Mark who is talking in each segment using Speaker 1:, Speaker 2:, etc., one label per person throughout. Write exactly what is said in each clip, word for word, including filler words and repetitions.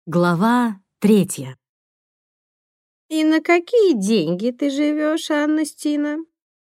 Speaker 1: Глава третья.
Speaker 2: «И на какие деньги ты живешь, Анна Стина?»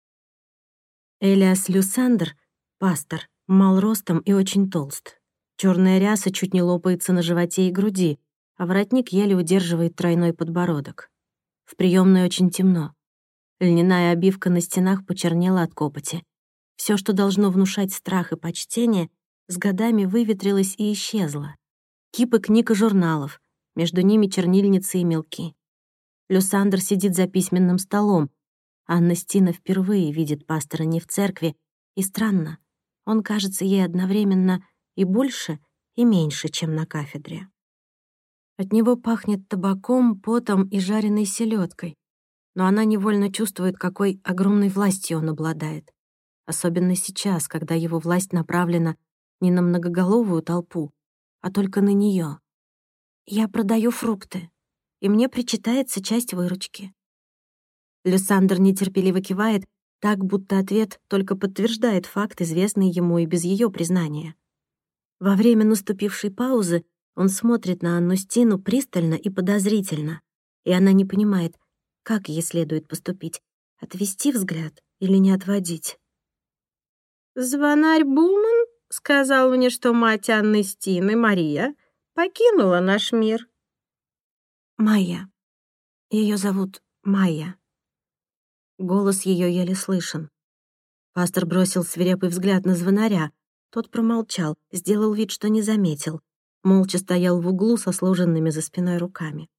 Speaker 1: Элиас Люсандер, пастор, мал ростом и очень толст. Черная ряса чуть не лопается на животе и груди, а воротник еле удерживает тройной подбородок. В приемной очень темно. Льняная обивка на стенах почернела от копоти. Все, что должно внушать страх и почтение, с годами выветрилось и исчезло. Кипы книг и журналов, между ними чернильницы и мелки. Люсандер сидит за письменным столом. Анна Стина впервые видит пастора не в церкви, и странно, он кажется ей одновременно и больше, и меньше, чем на кафедре. От него пахнет табаком, потом и жареной селедкой, но она невольно чувствует, какой огромной властью он обладает. Особенно сейчас, когда его власть направлена не на многоголовую толпу, а только на нее. «Я продаю фрукты, и мне причитается часть выручки». Люсандер нетерпеливо кивает, так, будто ответ только подтверждает факт, известный ему и без ее признания. Во время наступившей паузы он смотрит на Анну Стину пристально и подозрительно, и она не понимает, как ей следует поступить — отвести взгляд или не отводить.
Speaker 2: «Звонарь Буман сказал мне, что мать Анны Стины, Мария, покинула наш мир».
Speaker 1: «Майя. Ее зовут Майя». Голос ее еле слышен. Пастор бросил свирепый взгляд на звонаря. Тот промолчал, сделал вид, что не заметил. Молча стоял в углу со сложенными за спиной руками.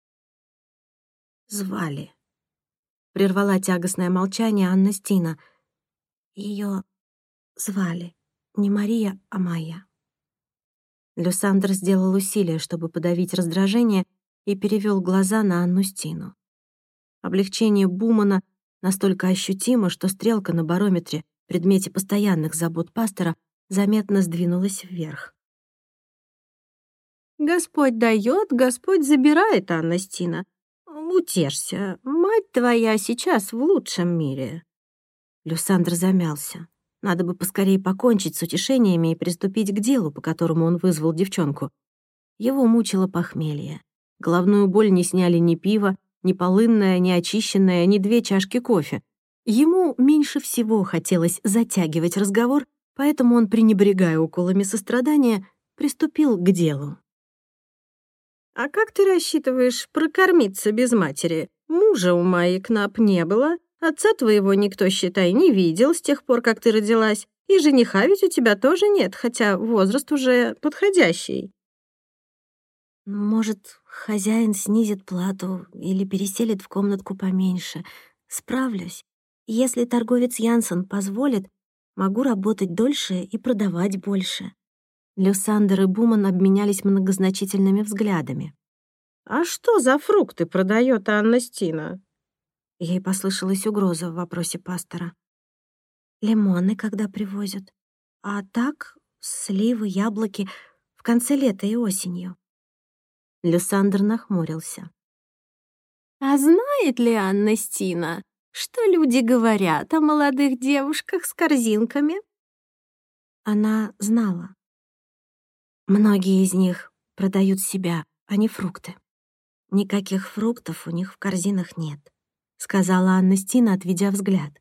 Speaker 1: «Звали», — прервала тягостное молчание Анна Стина. Ее звали не Мария, а Майя. Люсандер сделал усилие, чтобы подавить раздражение, и перевел глаза на Анну Стину. Облегчение Бумана настолько ощутимо, что стрелка на барометре, предмете постоянных забот пастора, заметно сдвинулась вверх.
Speaker 2: «Господь дает, Господь забирает, Анна Стина. Утешься, мать твоя сейчас в лучшем мире».
Speaker 1: Люсандер замялся. Надо бы поскорее покончить с утешениями и приступить к делу, по которому он вызвал девчонку. Его мучило похмелье. Головную боль не сняли ни пиво, ни полынное, ни очищенное, ни две чашки кофе. Ему меньше всего хотелось затягивать разговор, поэтому он, пренебрегая уколами сострадания, приступил к делу.
Speaker 2: «А как ты рассчитываешь прокормиться без матери? Мужа у Майи Кнап не было, отца твоего никто, считай, не видел с тех пор, как ты родилась, и жениха ведь у тебя тоже нет, хотя возраст уже подходящий».
Speaker 1: «Может, хозяин снизит плату или переселит в комнатку поменьше. Справлюсь. Если торговец Янсен позволит, могу работать дольше и продавать больше». Люсандер и Буман обменялись многозначительными взглядами.
Speaker 2: «А что за фрукты продает Анна Стина?»
Speaker 1: Ей послышалась угроза в вопросе пастора. «Лимоны, когда привозят. А так, сливы, яблоки в конце лета и осенью». Люсандер нахмурился.
Speaker 2: «А знает ли Анна Стина, что люди говорят о молодых девушках с корзинками?»
Speaker 1: Она знала. Многие из них продают себя, а не фрукты. Никаких фруктов у них в корзинах нет, сказала Анна Стина, отведя взгляд.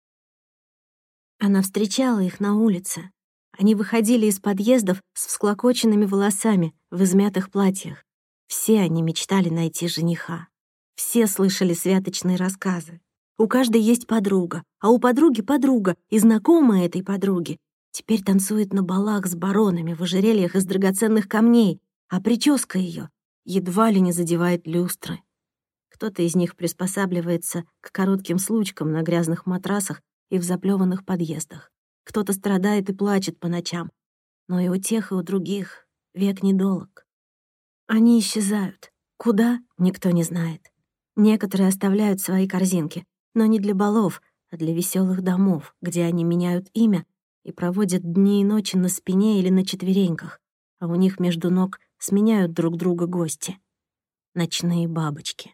Speaker 1: Она встречала их на улице. Они выходили из подъездов с всклокоченными волосами в измятых платьях. Все они мечтали найти жениха. Все слышали святочные рассказы. У каждой есть подруга, а у подруги подруга, и знакомая этой подруги теперь танцует на балах с баронами в ожерельях из драгоценных камней, а прическа ее едва ли не задевает люстры. Кто-то из них приспосабливается к коротким случкам на грязных матрасах и в заплеванных подъездах. Кто-то страдает и плачет по ночам, но и у тех, и у других век недолог. Они исчезают. Куда — никто не знает. Некоторые оставляют свои корзинки, но не для балов, а для веселых домов, где они меняют имя и проводят дни и ночи на спине или на четвереньках, а у них между ног сменяют друг друга гости. Ночные бабочки.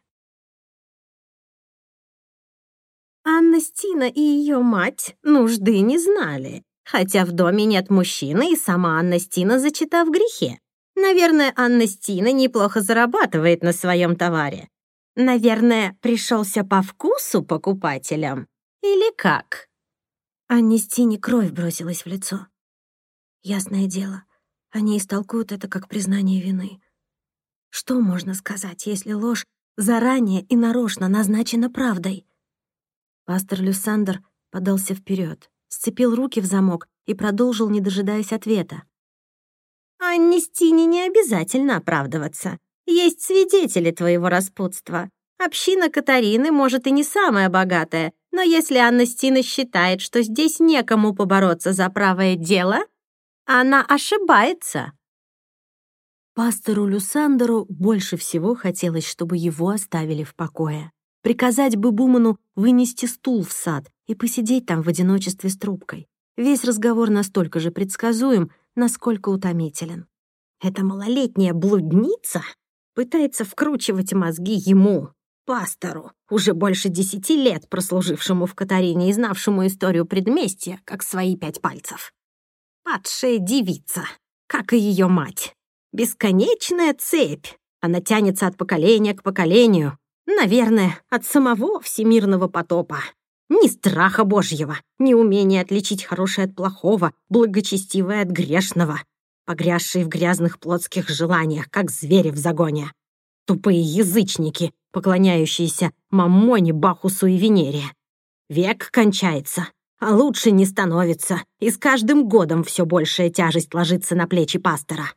Speaker 2: Анна Стина и ее мать нужды не знали, хотя в доме нет мужчины, и сама Анна Стина зачата в грехе. Наверное, Анна Стина неплохо зарабатывает на своем товаре. Наверное, пришелся по вкусу покупателям. Или как?»
Speaker 1: Анне Стине кровь бросилась в лицо. Ясное дело, они истолкуют это как признание вины. Что можно сказать, если ложь заранее и нарочно назначена правдой? Пастор Люсандер подался вперед, сцепил руки в замок и продолжил, не дожидаясь ответа.
Speaker 2: «Анне Стине не обязательно оправдываться. Есть свидетели твоего распутства. Община Катарины, может, и не самая богатая, но если Анна Стина считает, что здесь некому побороться за правое дело, она ошибается».
Speaker 1: Пастору Люсандеру больше всего хотелось, чтобы его оставили в покое. Приказать бы Буману вынести стул в сад и посидеть там в одиночестве с трубкой. Весь разговор настолько же предсказуем, насколько утомителен.
Speaker 2: Эта малолетняя блудница пытается вкручивать мозги ему, пастору, уже больше десяти лет прослужившему в Катарине и знавшему историю предместья, как свои пять пальцев. Падшая девица, как и ее мать. Бесконечная цепь. Она тянется от поколения к поколению. Наверное, от самого всемирного потопа. Ни страха Божьего, ни умения отличить хорошее от плохого, благочестивое от грешного, погрязшие в грязных плотских желаниях, как звери в загоне. Тупые язычники, поклоняющиеся Маммоне, Бахусу и Венере. Век кончается, а лучше не становится, и с каждым годом все большая тяжесть ложится на плечи пастора.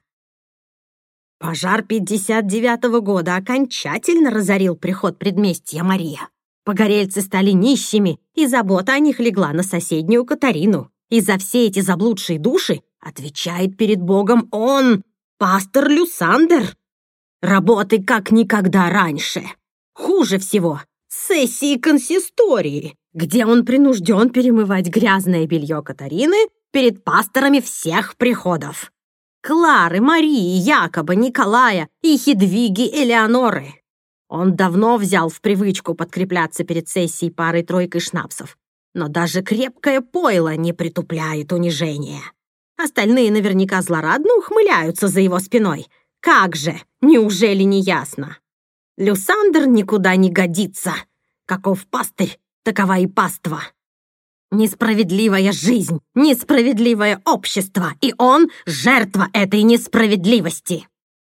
Speaker 2: Пожар пятьдесят девятого года окончательно разорил приход предместья Мария. Погорельцы стали нищими, и забота о них легла на соседнюю Катарину. И за все эти заблудшие души отвечает перед Богом он, пастор Люсандер. Работы как никогда раньше. Хуже всего сессии консистории, где он принужден перемывать грязное белье Катарины перед пасторами всех приходов. Клары, Марии, Якоба, Николая и Хедвиги Элеоноры. Он давно взял в привычку подкрепляться перед сессией парой-тройкой шнапсов, но даже крепкое пойло не притупляет унижение. Остальные наверняка злорадно ухмыляются за его спиной. Как же, неужели не ясно? Люсандер никуда не годится. Каков пастырь, такова и паства. Несправедливая жизнь, несправедливое общество, и он — жертва этой несправедливости.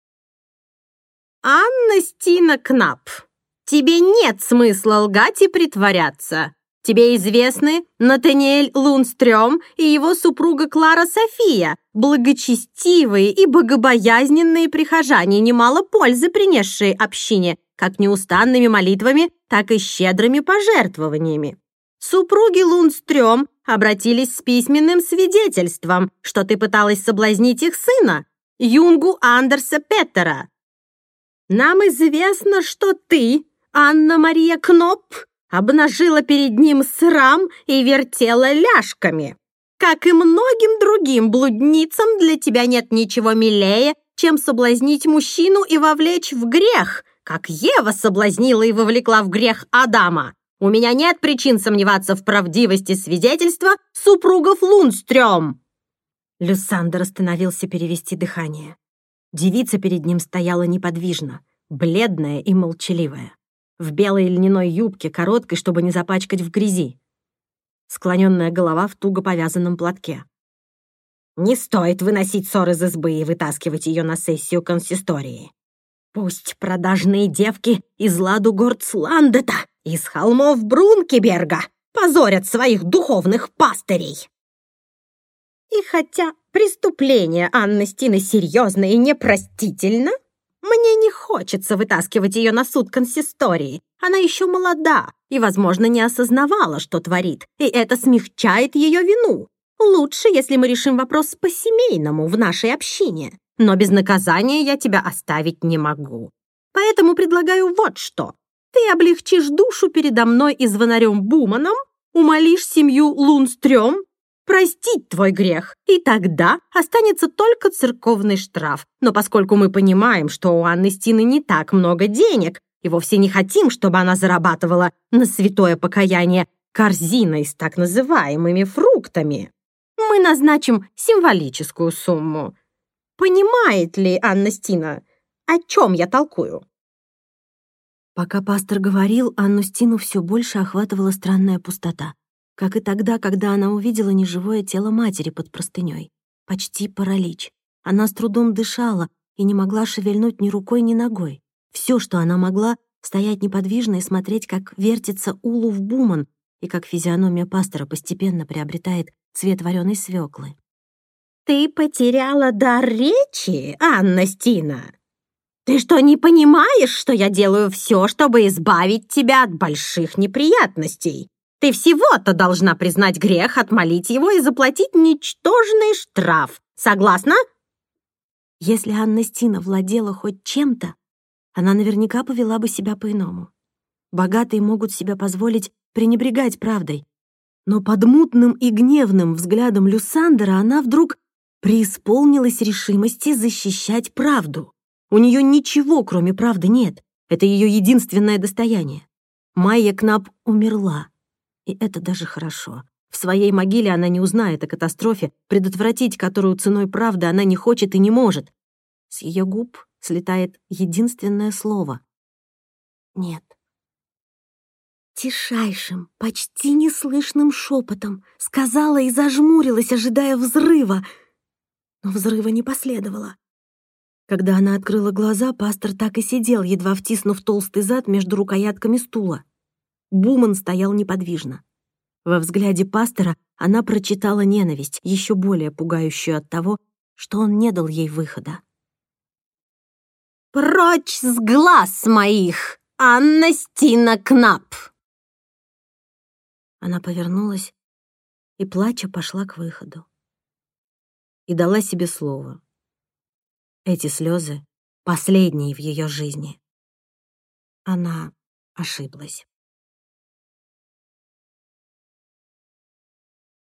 Speaker 2: Анна Стина Кнап, тебе нет смысла лгать и притворяться. Тебе известны Натаниэль Лунстрём и его супруга Клара София, благочестивые и богобоязненные прихожане, немало пользы принесшие общине, как неустанными молитвами, так и щедрыми пожертвованиями. Супруги Лунстрём обратились с письменным свидетельством, что ты пыталась соблазнить их сына, Юнгу Андерса Петтера. Нам известно, что ты, Анна-Мария Кноп, обнажила перед ним срам и вертела ляжками. Как и многим другим блудницам, для тебя нет ничего милее, чем соблазнить мужчину и вовлечь в грех, как Ева соблазнила и вовлекла в грех Адама. У меня нет причин сомневаться в правдивости свидетельства супругов Лунстрём. Люсандер остановился перевести дыхание. Девица перед ним стояла неподвижно, бледная и молчаливая, в белой льняной юбке, короткой, чтобы не запачкать в грязи. Склоненная голова в туго повязанном платке. Не стоит выносить ссор из избы и вытаскивать ее на сессию консистории. Пусть продажные девки из Ладугорцландета, из холмов Брункеберга позорят своих духовных пастырей. И хотя преступление Анны Стины серьезно и непростительно, мне не хочется вытаскивать ее на суд консистории. Она еще молода и, возможно, не осознавала, что творит, и это смягчает ее вину. Лучше, если мы решим вопрос по-семейному в нашей общине. Но без наказания я тебя оставить не могу. Поэтому предлагаю вот что. Ты облегчишь душу передо мной и звонарем Буманом, умолишь семью Лунстрём простить твой грех, и тогда останется только церковный штраф. Но поскольку мы понимаем, что у Анны Стины не так много денег, и вовсе не хотим, чтобы она зарабатывала на святое покаяние корзиной с так называемыми фруктами, мы назначим символическую сумму. Понимает ли Анна Стина, о чем я толкую?»
Speaker 1: Пока пастор говорил, Анну Стину все больше охватывала странная пустота, как и тогда, когда она увидела неживое тело матери под простыней. Почти паралич. Она с трудом дышала и не могла шевельнуть ни рукой, ни ногой. Все, что она могла, стоять неподвижно и смотреть, как вертится улов Буман и как физиономия пастора постепенно приобретает цвет вареной свеклы.
Speaker 2: «Ты потеряла дар речи, Анна Стина? Ты что, не понимаешь, что я делаю все, чтобы избавить тебя от больших неприятностей? Ты всего-то должна признать грех, отмолить его и заплатить ничтожный штраф. Согласна?»
Speaker 1: Если Анна Стина владела хоть чем-то, она наверняка повела бы себя по-иному. Богатые могут себе позволить пренебрегать правдой. Но под мутным и гневным взглядом Люсандера она вдруг преисполнилась решимости защищать правду. У нее ничего, кроме правды, нет. Это ее единственное достояние. Майя Кнап умерла. И это даже хорошо. В своей могиле она не узнает о катастрофе, предотвратить которую ценой правды она не хочет и не может. С ее губ слетает единственное слово — «нет». Тишайшим, почти неслышным шепотом сказала и зажмурилась, ожидая взрыва. Но взрыва не последовало. Когда она открыла глаза, пастор так и сидел, едва втиснув толстый зад между рукоятками стула. Буман стоял неподвижно. Во взгляде пастора она прочитала ненависть, еще более пугающую от того, что он не дал ей выхода.
Speaker 2: «Прочь с глаз моих, Анна Стина Кнап!»
Speaker 1: Она повернулась и, плача, пошла к выходу. И дала себе слово. Эти слезы — последние в ее жизни. Она ошиблась.